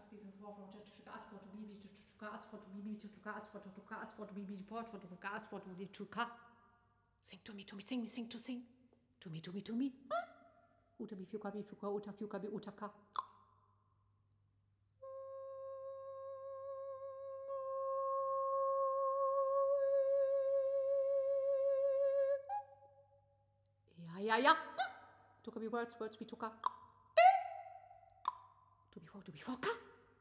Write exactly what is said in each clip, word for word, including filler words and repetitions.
Sing to me, to me, sing me, sing to sing. To me, to me, to me. Uta bi fiuka bi fiuka uta fiuka bi utaka. Ja, ja, ja. Tuka bi words, words bi tuka. To be for, to be for ka.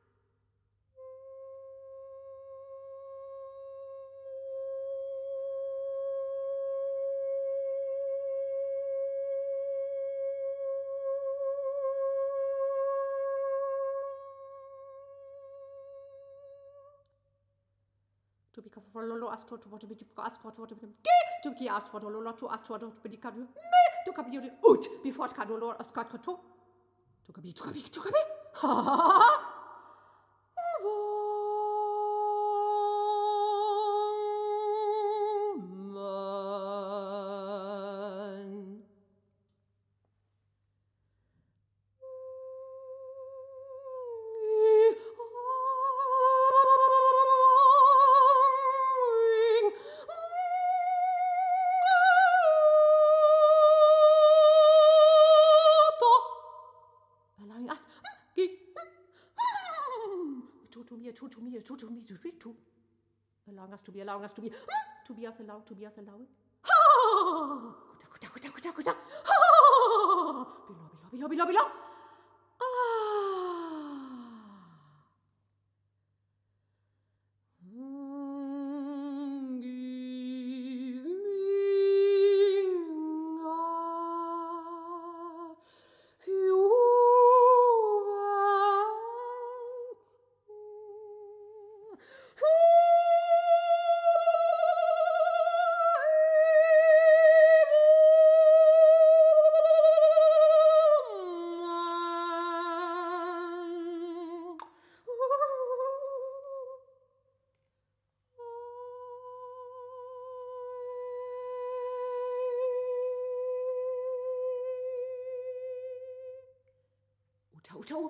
To be for lolo astro to what be for astro to what be to ki astro to lolo to astro to be kadu me to kabi ut before kadolo askat to to kabi to kabi to kabi ha ha to to me, to to me, to me, to allowing us to be, allowing us to be, to be us allowed, to be us allowing. Ha! Kuta, kuta, kuta, kuta, kuta. Ha! Below, below, below, below, below. Toto.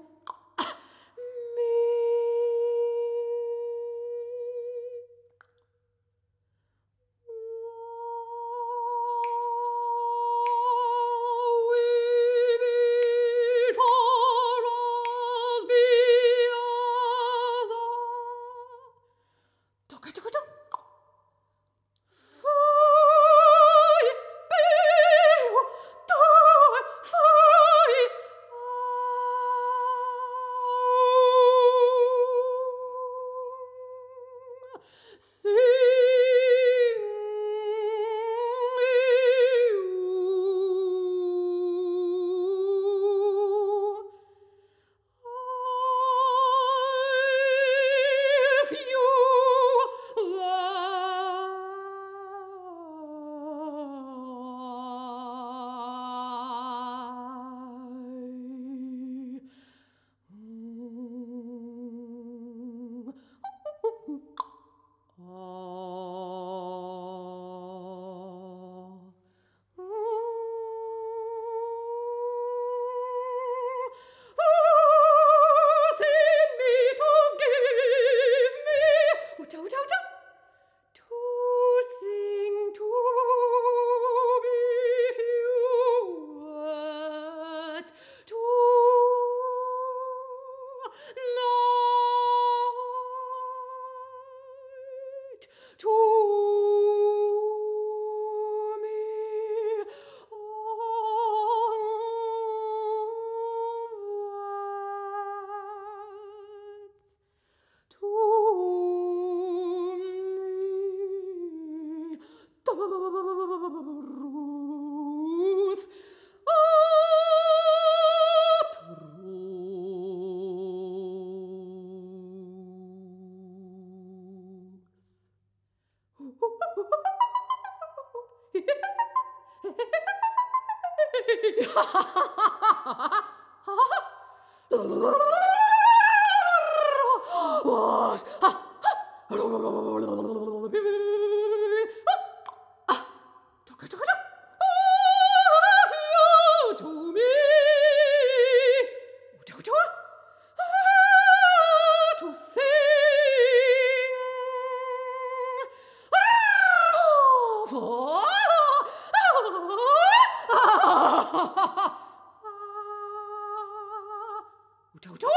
Toto.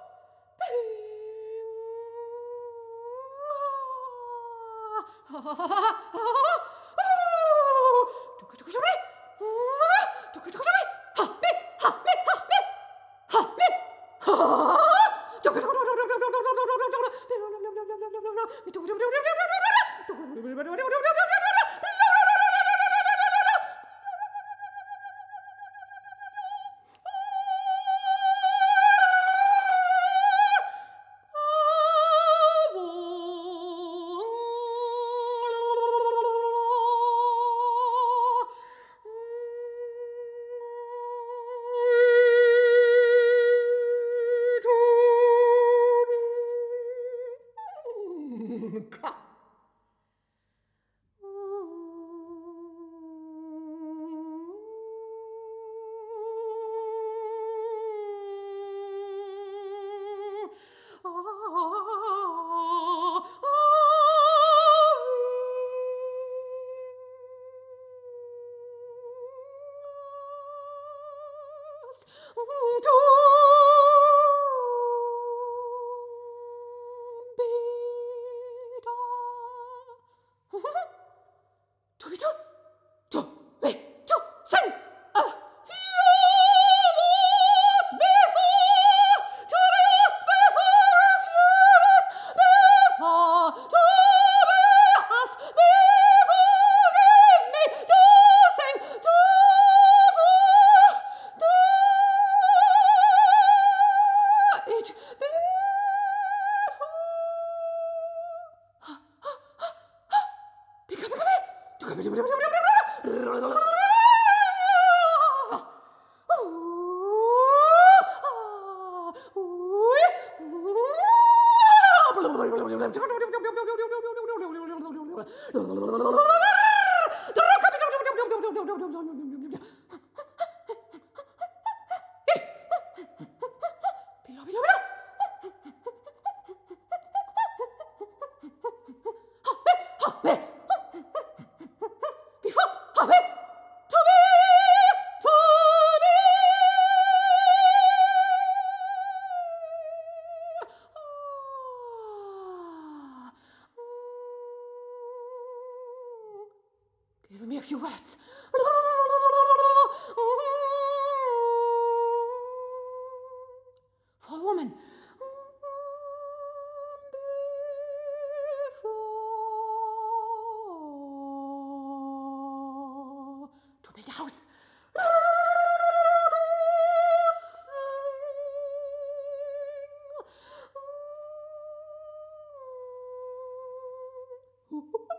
Give me a few words. For a woman. To build a house. Ooh.